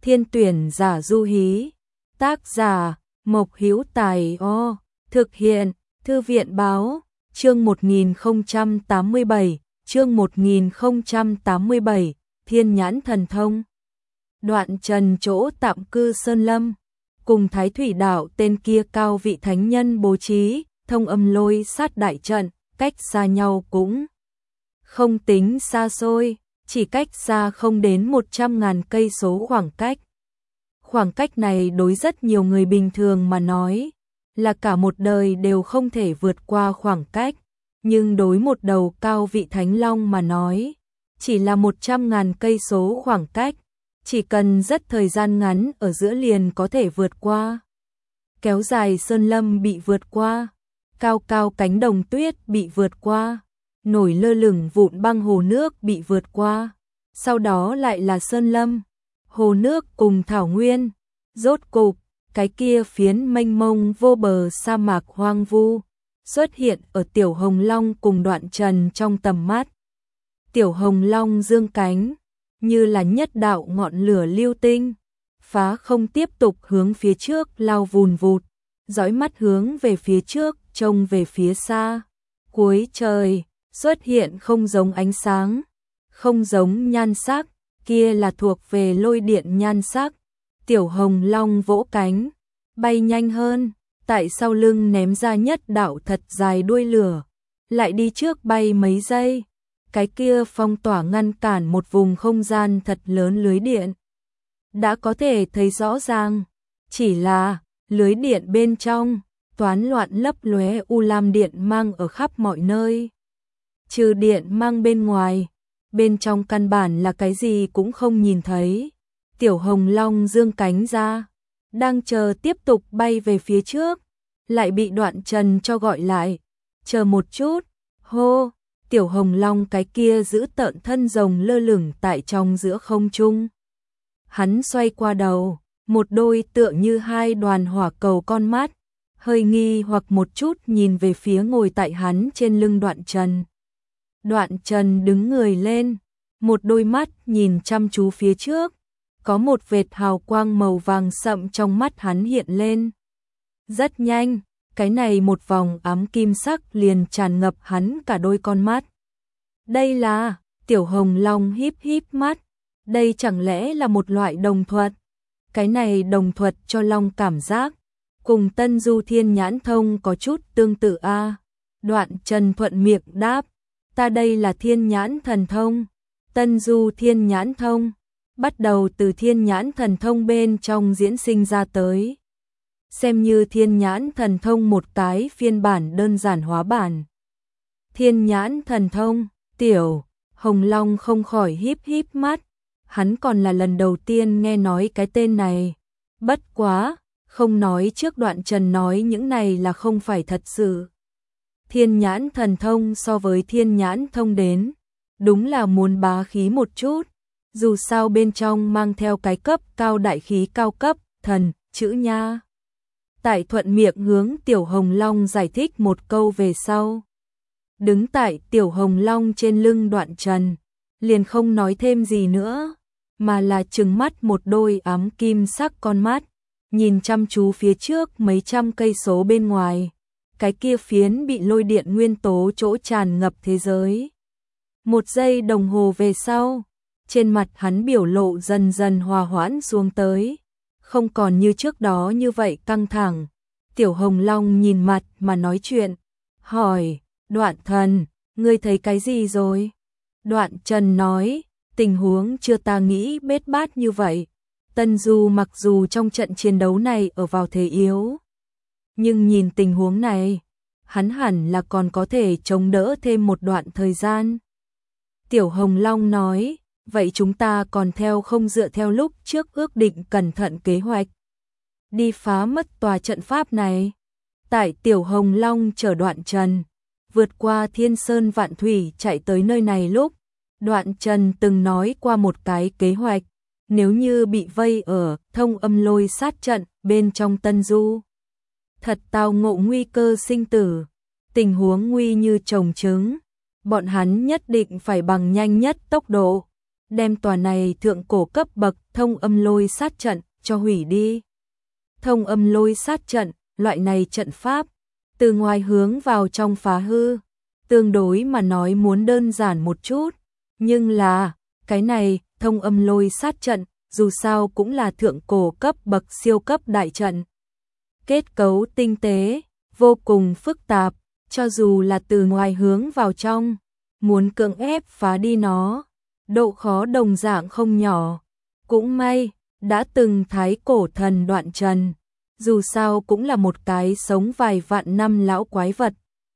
Thiên tuyển giả du hí. Tác giả Mộc Hữu Tài. Thực hiện Thư viện báo. Chương 1087. Chương 1087. Thiên nhãn thần thông. Đoạn Trần chỗ tạm cư Sơn Lâm, cùng Thái Thủy Đạo tên kia cao vị thánh nhân bố trí thông âm lôi sát đại trận, cách xa nhau cũng không tính xa xôi, chỉ cách xa không đến 100.000 cây số khoảng cách. Khoảng cách này đối rất nhiều người bình thường mà nói là cả một đời đều không thể vượt qua khoảng cách, nhưng đối một đầu cao vị thánh long mà nói, chỉ là 100.000 cây số khoảng cách, chỉ cần rất thời gian ngắn ở giữa liền có thể vượt qua. Kéo dài sơn lâm bị vượt qua, cao cao cánh đồng tuyết bị vượt qua, nổi lơ lửng vụn băng hồ nước bị vượt qua, sau đó lại là sơn lâm, hồ nước cùng thảo nguyên, rốt cục, cái kia phiến mênh mông vô bờ sa mạc hoang vu, xuất hiện ở Tiểu Hồng Long cùng Đoạn Trần trong tầm mắt. Tiểu Hồng Long dương cánh, như là nhất đạo ngọn lửa lưu tinh, phá không tiếp tục hướng phía trước lao vùn vụt, dõi mắt hướng về phía trước, trông về phía xa. Cuối trời, xuất hiện không giống ánh sáng, không giống nhan sắc, kia là thuộc về lôi điện nhan sắc. Tiểu Hồng Long vỗ cánh, bay nhanh hơn, tại sau lưng ném ra nhất đạo thật dài đuôi lửa, lại đi trước bay mấy giây. Cái kia phong tỏa ngăn cản một vùng không gian thật lớn lưới điện. Đã có thể thấy rõ ràng, chỉ là lưới điện bên trong, toán loạn lấp lóe u lam điện mang ở khắp mọi nơi. Trừ điện mang bên ngoài, bên trong căn bản là cái gì cũng không nhìn thấy. Tiểu Hồng Long dương cánh ra, đang chờ tiếp tục bay về phía trước, lại bị Đoạn Trần cho gọi lại. Chờ một chút, hô. Tiểu Hồng Long cái kia giữ tợn thân rồng lơ lửng tại trong giữa không trung. Hắn xoay qua đầu, một đôi tựa như hai đoàn hỏa cầu con mắt, hơi nghi hoặc một chút nhìn về phía ngồi tại hắn trên lưng Đoạn Trần. Đoạn Trần đứng người lên, một đôi mắt nhìn chăm chú phía trước, có một vệt hào quang màu vàng sậm trong mắt hắn hiện lên. Rất nhanh, cái này một vòng ám kim sắc liền tràn ngập hắn cả đôi con mắt. Đây là, Tiểu Hồng Long híp híp mắt, đây chẳng lẽ là một loại đồng thuật? Cái này đồng thuật cho Long cảm giác, cùng Tân Du Thiên Nhãn Thông có chút tương tự a. Đoạn Trần thuận miệng đáp, ta đây là Thiên Nhãn Thần Thông, Tân Du Thiên Nhãn Thông, bắt đầu từ Thiên Nhãn Thần Thông bên trong diễn sinh ra tới. Xem như Thiên Nhãn Thần Thông một cái phiên bản đơn giản hóa bản. Thiên Nhãn Thần Thông, Tiểu Hồng Long không khỏi híp híp mắt, hắn còn là lần đầu tiên nghe nói cái tên này. Bất quá, không nói trước Đoạn Trần nói những này là không phải thật sự. Thiên Nhãn Thần Thông so với Thiên Nhãn Thông đến, đúng là muốn bá khí một chút, dù sao bên trong mang theo cái cấp cao đại khí cao cấp, thần, chữ nha. Tại thuận miệng hướng Tiểu Hồng Long giải thích một câu về sau. Đứng tại Tiểu Hồng Long trên lưng Đoạn Trần, liền không nói thêm gì nữa, mà là trừng mắt một đôi ám kim sắc con mắt, nhìn chăm chú phía trước mấy trăm cây số bên ngoài, cái kia phiến bị lôi điện nguyên tố chỗ tràn ngập thế giới. Một giây đồng hồ về sau, trên mặt hắn biểu lộ dần dần hòa hoãn xuống tới, không còn như trước đó như vậy căng thẳng. Tiểu Hồng Long nhìn mặt mà nói chuyện, hỏi, Đoạn Thần, ngươi thấy cái gì rồi? Đoạn Trần nói, tình huống chưa ta nghĩ bết bát như vậy. Tân Du mặc dù trong trận chiến đấu này ở vào thế yếu, nhưng nhìn tình huống này, hắn hẳn là còn có thể chống đỡ thêm một đoạn thời gian. Tiểu Hồng Long nói, vậy chúng ta còn theo không dựa theo lúc trước ước định cẩn thận kế hoạch, đi phá mất tòa trận pháp này. Tại Tiểu Hồng Long chở Đoạn Trần vượt qua thiên sơn vạn thủy chạy tới nơi này lúc, Đoạn Trần từng nói qua một cái kế hoạch, nếu như bị vây ở thông âm lôi sát trận bên trong Tân Du, thật tao ngộ nguy cơ sinh tử, tình huống nguy như trồng trứng, bọn hắn nhất định phải bằng nhanh nhất tốc độ đem tòa này thượng cổ cấp bậc thông âm lôi sát trận, cho hủy đi. Thông âm lôi sát trận, loại này trận pháp, từ ngoài hướng vào trong phá hư, tương đối mà nói muốn đơn giản một chút, nhưng là, cái này, thông âm lôi sát trận, dù sao cũng là thượng cổ cấp bậc siêu cấp đại trận. Kết cấu tinh tế, vô cùng phức tạp, cho dù là từ ngoài hướng vào trong, muốn cưỡng ép phá đi nó, độ khó đồng dạng không nhỏ. Cũng may, đã từng thái cổ thần Đoạn Trần, dù sao cũng là một cái sống vài vạn năm lão quái vật.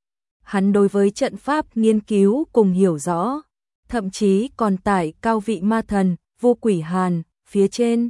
Hắn đối với trận pháp nghiên cứu cùng hiểu rõ, thậm chí còn tải cao vị ma thần, Vô Quỷ Hàn, phía trên.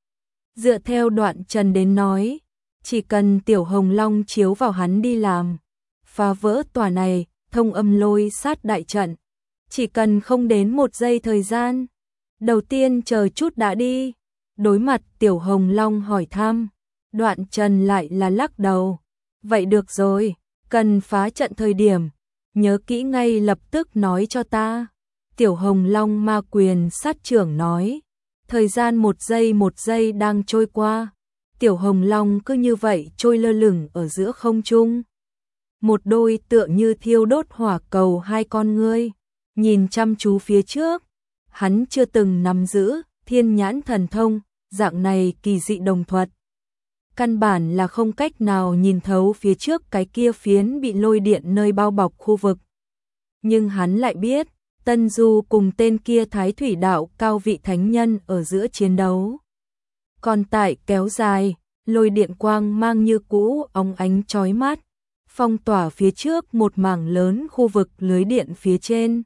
Dựa theo Đoạn Trần đến nói, chỉ cần Tiểu Hồng Long chiếu vào hắn đi làm, phá vỡ tòa này, thông âm lôi sát đại trận, chỉ cần không đến 1 giây thời gian. Đầu tiên chờ chút đã đi. Đối mặt Tiểu Hồng Long hỏi thăm, Đoạn Trần lại là lắc đầu. Vậy được rồi, cần phá trận thời điểm, nhớ kỹ ngay lập tức nói cho ta. Tiểu Hồng Long ma quyền sát trưởng nói. Thời gian 1 giây đang trôi qua. Tiểu Hồng Long cứ như vậy trôi lơ lửng ở giữa không trung. Một đôi tựa như thiêu đốt hỏa cầu hai con ngươi, nhìn chăm chú phía trước. Hắn chưa từng nắm giữ thiên nhãn thần thông, dạng này kỳ dị đồng thuật. Căn bản là không cách nào nhìn thấu phía trước cái kia phiến bị lôi điện nơi bao bọc khu vực. Nhưng hắn lại biết, Tân Du cùng tên kia Thái Thủy Đạo cao vị thánh nhân ở giữa chiến đấu. Còn tại kéo dài, lôi điện quang mang như cũ óng ánh chói mắt, phong tỏa phía trước một mảng lớn khu vực lưới điện phía trên.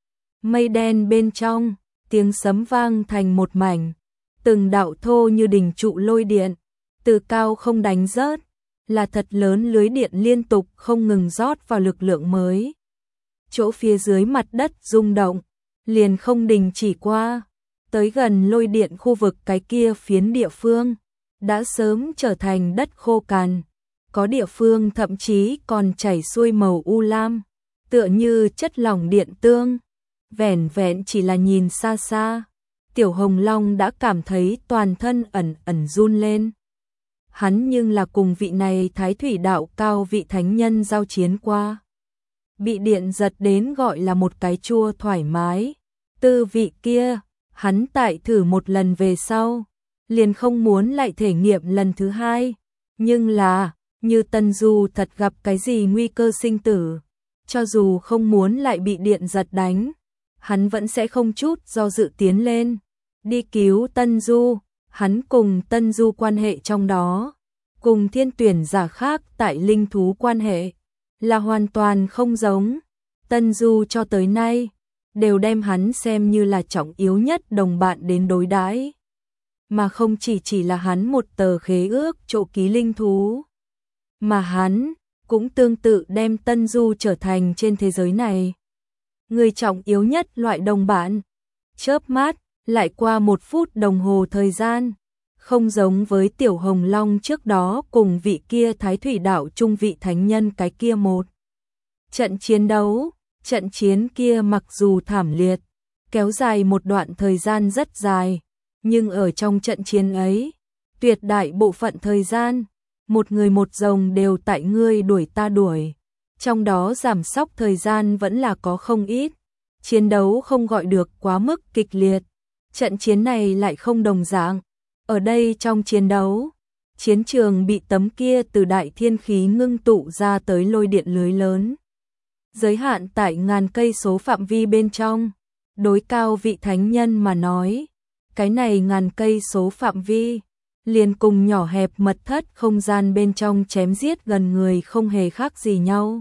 Mây đen bên trong, tiếng sấm vang thành một mảnh, từng đạo thô như đình trụ lôi điện, từ cao không đánh rớt, là thật lớn lưới điện liên tục không ngừng rót vào lực lượng mới. Chỗ phía dưới mặt đất rung động, liền không đình chỉ qua, tới gần lôi điện khu vực cái kia phiến địa phương, đã sớm trở thành đất khô cằn, có địa phương thậm chí còn chảy xuôi màu u lam, tựa như chất lỏng điện tương. Vẻn vẹn chỉ là nhìn xa xa, Tiểu Hồng Long đã cảm thấy toàn thân ẩn ẩn run lên. Hắn nhưng là cùng vị này Thái Thủy Đạo cao vị thánh nhân giao chiến qua. Bị điện giật đến gọi là một cái chua thoải mái. Tư vị kia, hắn tại thử một lần về sau, liền không muốn lại thể nghiệm lần thứ hai. Nhưng là, như Tân Du thật gặp cái gì nguy cơ sinh tử, cho dù không muốn lại bị điện giật đánh, hắn vẫn sẽ không chút do dự tiến lên, đi cứu Tân Du. Hắn cùng Tân Du quan hệ trong đó, cùng thiên tuyển giả khác tại linh thú quan hệ, là hoàn toàn không giống. Tân Du cho tới nay, đều đem hắn xem như là trọng yếu nhất đồng bạn đến đối đãi, mà không chỉ là hắn một tờ khế ước chỗ ký linh thú, mà hắn cũng tương tự đem Tân Du trở thành trên thế giới này người trọng yếu nhất loại đồng bạn. Chớp mắt, lại qua 1 phút đồng hồ thời gian, không giống với Tiểu Hồng Long trước đó cùng vị kia Thái Thủy Đạo trung vị thánh nhân cái kia một trận chiến đấu. Trận chiến kia mặc dù thảm liệt, kéo dài một đoạn thời gian rất dài, nhưng ở trong trận chiến ấy, tuyệt đại bộ phận thời gian, một người một rồng đều tại ngươi đuổi ta đuổi. Trong đó giảm sóc thời gian vẫn là có không ít. Chiến đấu không gọi được quá mức kịch liệt. Trận chiến này lại không đồng dạng. Ở đây trong chiến đấu, chiến trường bị tấm kia từ đại thiên khí ngưng tụ ra tới lôi điện lưới lớn, giới hạn tại ngàn cây số phạm vi bên trong. Đối cao vị thánh nhân mà nói, cái này ngàn cây số phạm vi, liền cùng nhỏ hẹp mật thất không gian bên trong chém giết gần người không hề khác gì nhau.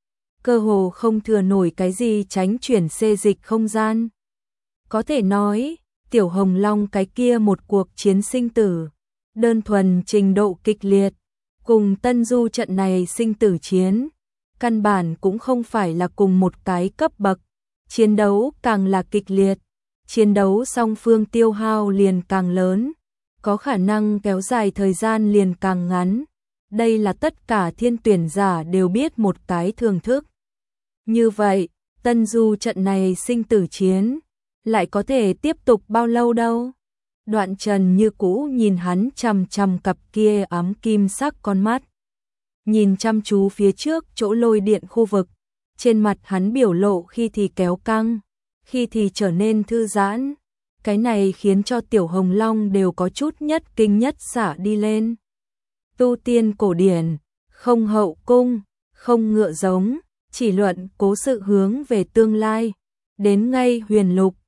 Cơ hồ không thừa nổi cái gì tránh chuyển xê dịch không gian. Có thể nói, Tiểu Hồng Long cái kia một cuộc chiến sinh tử, đơn thuần trình độ kịch liệt, cùng Tân Du trận này sinh tử chiến, căn bản cũng không phải là cùng một cái cấp bậc. Chiến đấu càng là kịch liệt, chiến đấu song phương tiêu hao liền càng lớn, có khả năng kéo dài thời gian liền càng ngắn. Đây là tất cả thiên tuyển giả đều biết một cái thường thức. Như vậy, Tân Du trận này sinh tử chiến lại có thể tiếp tục bao lâu đâu? Đoạn Trần như cũ nhìn hắn chằm chằm cặp kia ám kim sắc con mắt. Nhìn chăm chú phía trước chỗ lôi điện khu vực, trên mặt hắn biểu lộ khi thì kéo căng, khi thì trở nên thư giãn. Cái này khiến cho Tiểu Hồng Long đều có chút nhất kinh nhất xả đi lên. Tu tiên cổ điển, không hậu cung, không ngựa giống, chỉ luận cố sự hướng về tương lai. Đến ngay huyền lục,